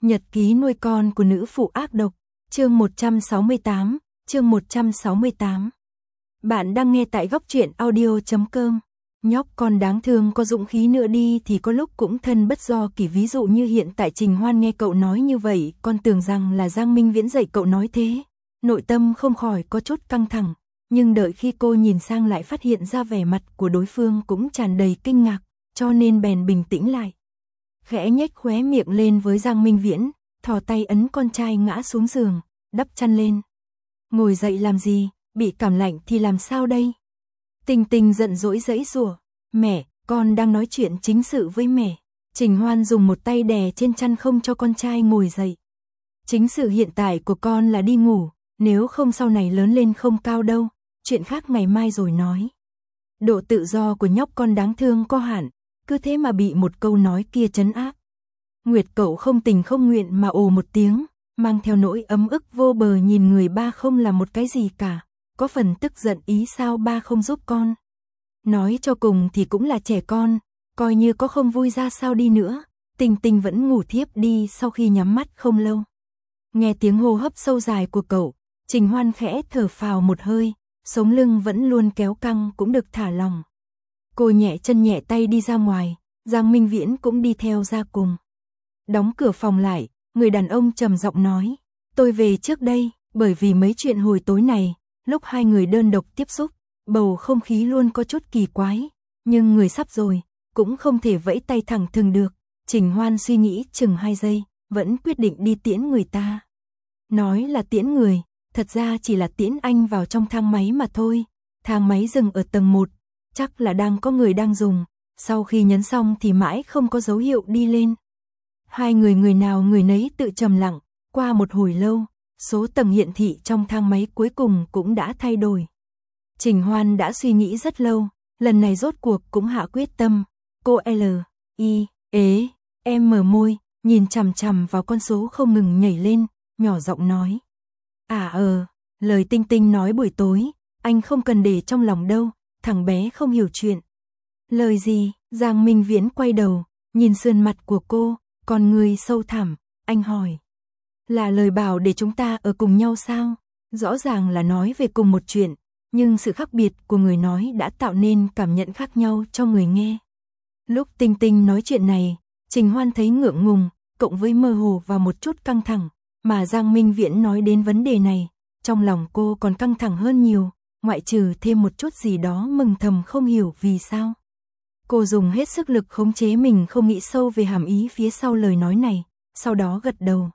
Nhật ký nuôi con của nữ phụ ác độc, chương 168, chương 168. Bạn đang nghe tại góc truyện audio.com. Nhóc con đáng thương có dũng khí nữa đi thì có lúc cũng thân bất do kỷ, ví dụ như hiện tại Trình Hoan nghe cậu nói như vậy, con tưởng rằng là Giang Minh Viễn dạy cậu nói thế. Nội tâm không khỏi có chút căng thẳng, nhưng đợi khi cô nhìn sang lại phát hiện ra vẻ mặt của đối phương cũng tràn đầy kinh ngạc, cho nên bèn bình tĩnh lại. Khẽ nhếch khóe miệng lên với Giang Minh Viễn, thò tay ấn con trai ngã xuống giường, đắp chăn lên. Ngồi dậy làm gì, bị cảm lạnh thì làm sao đây? Tình Tình giận dỗi giãy giụa, mẹ, con đang nói chuyện chính sự với mẹ. Trình Hoan dùng một tay đè trên chăn không cho con trai ngồi dậy. Chính sự hiện tại của con là đi ngủ, nếu không sau này lớn lên không cao đâu, chuyện khác ngày mai rồi nói. Độ tự do của nhóc con đáng thương có hạn, cứ thế mà bị một câu nói kia trấn áp. Nguyệt cậu không tình không nguyện mà ồ một tiếng, mang theo nỗi ấm ức vô bờ nhìn người ba không làm một cái gì cả, có phần tức giận ý sao ba không giúp con. Nói cho cùng thì cũng là trẻ con, coi như có không vui ra sao đi nữa, Tình Tình vẫn ngủ thiếp đi sau khi nhắm mắt không lâu. Nghe tiếng hô hấp sâu dài của cậu, Trình Hoan khẽ thở phào một hơi, sống lưng vẫn luôn kéo căng cũng được thả lòng. Cô nhẹ chân nhẹ tay đi ra ngoài, Giang Minh Viễn cũng đi theo ra cùng. Đóng cửa phòng lại, người đàn ông trầm giọng nói, tôi về trước đây, bởi vì mấy chuyện hồi tối này, lúc hai người đơn độc tiếp xúc, bầu không khí luôn có chút kỳ quái, nhưng người sắp rồi, cũng không thể vẫy tay thẳng thừng được. Trình Hoan suy nghĩ chừng 2 giây, vẫn quyết định đi tiễn người ta. Nói là tiễn người, thật ra chỉ là tiễn anh vào trong thang máy mà thôi. Thang máy dừng ở tầng 1, chắc là đang có người đang dùng, sau khi nhấn xong thì mãi không có dấu hiệu đi lên. Hai người nào người nấy tự trầm lặng, qua một hồi lâu, số tầng hiển thị trong thang máy cuối cùng cũng đã thay đổi. Trình Hoan đã suy nghĩ rất lâu, lần này rốt cuộc cũng hạ quyết tâm. Cô mở môi, nhìn chằm chằm vào con số không ngừng nhảy lên, nhỏ giọng nói. Lời Tinh Tinh nói buổi tối, anh không cần để trong lòng đâu, thằng bé không hiểu chuyện. Lời gì? Giang Minh Viễn quay đầu, nhìn sườn mặt của cô, con người sâu thẳm, anh hỏi. Là lời bảo để chúng ta ở cùng nhau sao? Rõ ràng là nói về cùng một chuyện, nhưng sự khác biệt của người nói đã tạo nên cảm nhận khác nhau cho người nghe. Lúc Tinh Tinh nói chuyện này, Trình Hoan thấy ngượng ngùng, cộng với mơ hồ và một chút căng thẳng, mà Giang Minh Viễn nói đến vấn đề này, trong lòng cô còn căng thẳng hơn nhiều, ngoại trừ thêm một chút gì đó mừng thầm không hiểu vì sao. Cô dùng hết sức lực khống chế mình không nghĩ sâu về hàm ý phía sau lời nói này, sau đó gật đầu.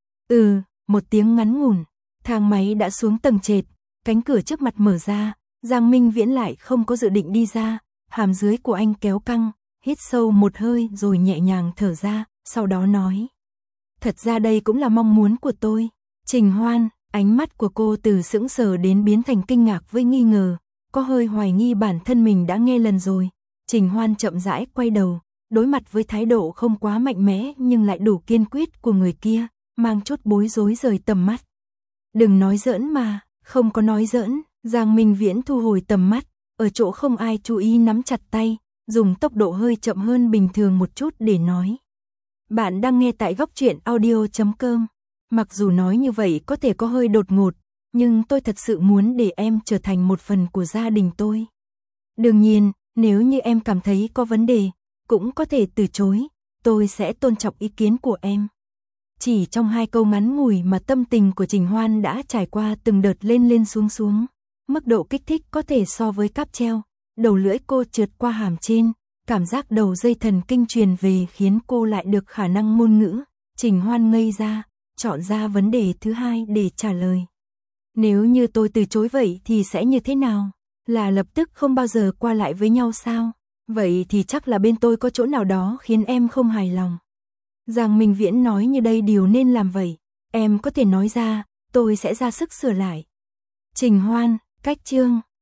Một tiếng ngắn ngủn, thang máy đã xuống tầng trệt, cánh cửa trước mặt mở ra, Giang Minh Viễn lại không có dự định đi ra, hàm dưới của anh kéo căng, hít sâu một hơi rồi nhẹ nhàng thở ra, sau đó nói. Thật ra đây cũng là mong muốn của tôi. Trình Hoan, ánh mắt của cô từ sững sờ đến biến thành kinh ngạc với nghi ngờ, có hơi hoài nghi bản thân mình đã nghe lần rồi. Trình Hoan chậm rãi quay đầu, đối mặt với thái độ không quá mạnh mẽ nhưng lại đủ kiên quyết của người kia, mang chút bối rối rời tầm mắt. Đừng nói giỡn mà, không có nói giỡn. Giang Minh Viễn thu hồi tầm mắt, ở chỗ không ai chú ý nắm chặt tay, dùng tốc độ hơi chậm hơn bình thường một chút để nói. Bạn đang nghe tại góc truyện audio.com. Mặc dù nói như vậy có thể có hơi đột ngột, nhưng tôi thật sự muốn để em trở thành một phần của gia đình tôi. Đương nhiên, nếu như em cảm thấy có vấn đề, cũng có thể từ chối, tôi sẽ tôn trọng ý kiến của em. Chỉ trong 2 câu ngắn ngủi mà tâm tình của Trình Hoan đã trải qua từng đợt lên lên xuống xuống. Mức độ kích thích có thể so với cáp treo, đầu lưỡi cô trượt qua hàm trên, cảm giác đầu dây thần kinh truyền về khiến cô lại được khả năng ngôn ngữ. Trình Hoan ngây ra, chọn ra vấn đề thứ hai để trả lời. Nếu như tôi từ chối vậy thì sẽ như thế nào? Là lập tức không bao giờ qua lại với nhau sao? Vậy thì chắc là bên tôi có chỗ nào đó khiến em không hài lòng. Giang Minh Viễn nói như đây điều nên làm vậy. Em có thể nói ra, tôi sẽ ra sức sửa lại. Trình Hoan, cách chương.